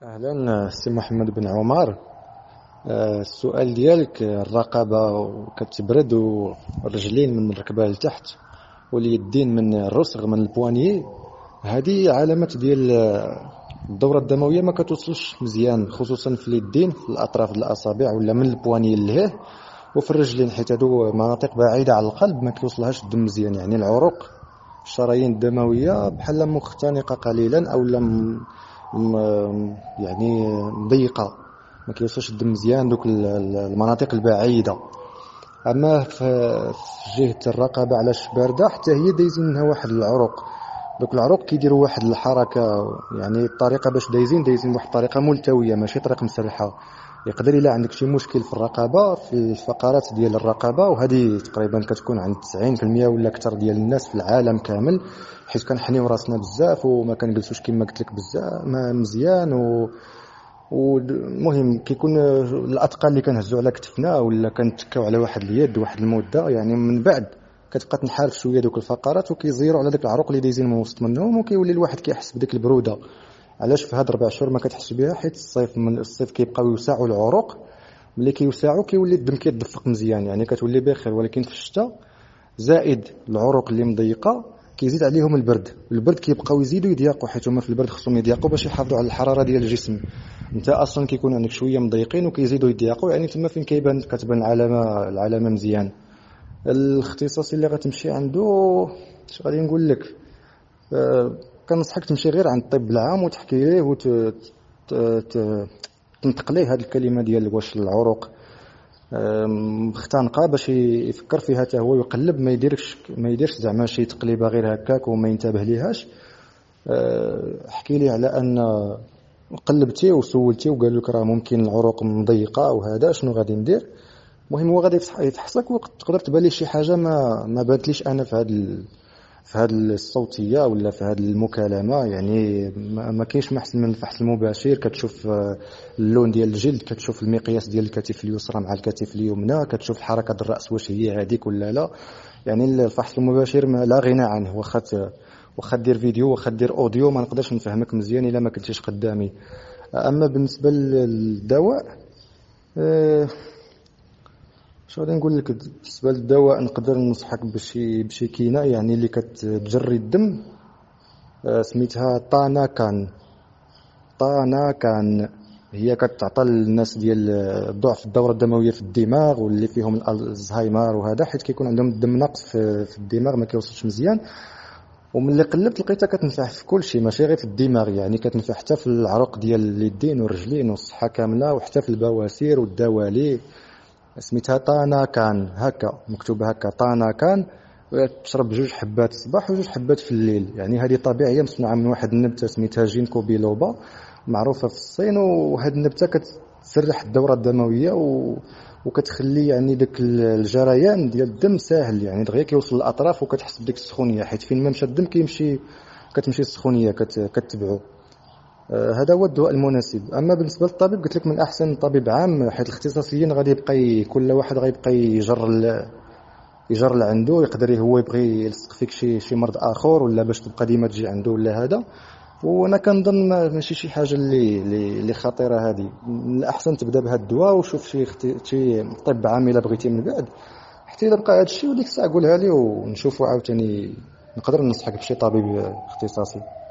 أهلا سي محمد بن عمر. السؤال ديالك الرقبة كتبرد والرجلين من الركبة لتحت واليدين من الرسغ من البوانيي. هذه علامات ديال الدورة الدموية ما كتوصلش مزيان، خصوصا في اليدين في الأطراف ديال الأصابع ولا من البوانيي للهيه، وفي الرجلين حيت هادو مناطق بعيدة على القلب ما كيوصلهاش الدم مزيان. يعني العروق الشرايين الدموية بحال مختنقة قليلا أو يعني مضيقة، ما كيوصلش الدم مزيان دوك المناطق البعيدة. اما في جهة الرقبة علاش باردة، حتى هي دايزين منها واحد العروق. دوك العروق كيديروا واحد الحركة، يعني الطريقة باش دايزين بواحد الطريقة ملتوية ماشي طريقة مسرحة. يقدر الا عندك شي مشكل في الرقبة في الفقرات ديال الرقبة، وهذه تقريبا كتكون عند 90% ولا اكثر ديال الناس في العالم كامل، حيت كنحنيو راسنا بزاف وما كنجلسوش كما قلت لك بزاف ما مزيان. والمهم كيكون الاثقال اللي كنهزوا على كتفنا ولا كنتكاو على واحد اليد واحد المده، يعني من بعد كتبقى تنحرف شويه دوك الفقرات وكيزيروا على داك العروق اللي دايزين من وسط منهم، وكيولي الواحد كيحس بديك البروده. علاش في هاد 4 شهور ما كتحس بها؟ حيت الصيف من الصيف كيبقاو يوسعوا العروق، ملي كيوسعوا كيولي الدم كيتدفق مزيان، يعني كتولي بخير. ولكن في الشتاء زائد العروق اللي مضيقه كيزيد عليهم البرد كيبقاو يزيدوا يضيقوا، حيت هما في البرد خصهم يضيقوا باش يحافظوا على الحراره ديال الجسم. انت اصلا كيكون عندك شويه مضيقين وكيزيدوا يضيقوا، يعني تما فين كتبان العلامه مزيان. الاختصاصي اللي غتمشي عنده اش غادي نقول لك، كنصحك تمشي غير عند الطب العام وتحكي ليه تنطق ليه هذه الكلمه ديال واش العروق مختنقه، باش يفكر فيها حتى هو يقلب، ما يديرش زعما شي تقليبه غير هكاك وما ينتبه ليهاش. احكي لي على ان قلبتي وسولتي وقال لك راه ممكن العروق مضيقه وهذا شنو غادي ندير. المهم هو غادي يتحصك وتقدر تبان لي شي حاجه ما بانتليش انا في هذه الصوتيه ولا في هذه المكالمه. يعني ما كاينش ما احسن من الفحص المباشر. كتشوف اللون ديال الجلد، كتشوف المقياس ديال الكتف اليسرى مع الكتف اليمنى، كتشوف حركه الراس واش هي هذيك ولا لا. يعني الفحص المباشر لا غنى عنه، واخا دير فيديو واخا دير اوديو ما نقدرش نفهمك مزيان الا ما كنتيش قدامي. اما بالنسبه للدواء، شو غادي نقول لك؟ بالنسبه للدواء نقدر ننصحك بشي كينه يعني اللي كتجري الدم، سميتها طاناكان. هي كتعطى للناس ديال ضعف الدوره الدمويه في الدماغ واللي فيهم الزهايمر وهذا، حيت كيكون عندهم الدم ناقص في الدماغ ما كيوصلش مزيان. وملي قلبت لقيتها كتنفع في كل شيء، ماشي غير في الدماغ، يعني كتنفع حتى في العروق ديال اليدين والرجلين والصحه كامله، وحتى في البواسير والدوالي. سميتها طاناكان، هكا مكتوبه هكا طاناكان. تشرب 2 حبات الصباح و2 حبات في الليل. يعني هذه طبيعيه مصنوعه من واحد النبته سميتها جينكو بيلوبا، معروفه في الصين. وهاد النبته كتسرح الدوره الدمويه وكتخلي يعني داك الجريان ديال الدم ساهل، يعني دغيا كيوصل للاطراف وكتحس بديك السخونيه، حيت فين ما مشى الدم كتمشي السخونيه كتبعو. هذا هو الدواء المناسب. اما بالنسبه للطبيب قلت لك من احسن طبيب عام، حيت الاختصاصيين غادي يبقى كل واحد غيبقى يجر اللي عنده، يقدر هو يبغي يلصق فيك شي مرض اخر ولا باش تبقى ديما تجي عنده ولا هذا. وانا كنظن ماشي شي حاجه اللي خطيره. هذه من الاحسن تبدا بهذا الدواء وشوف شي طب عام الا بغيتي من بعد، حتى الا بقى هذا الشيء وديك الساعه قولها لي ونشوفوا عاوتاني نقدر ننصحك بشي طبيب اختصاصي.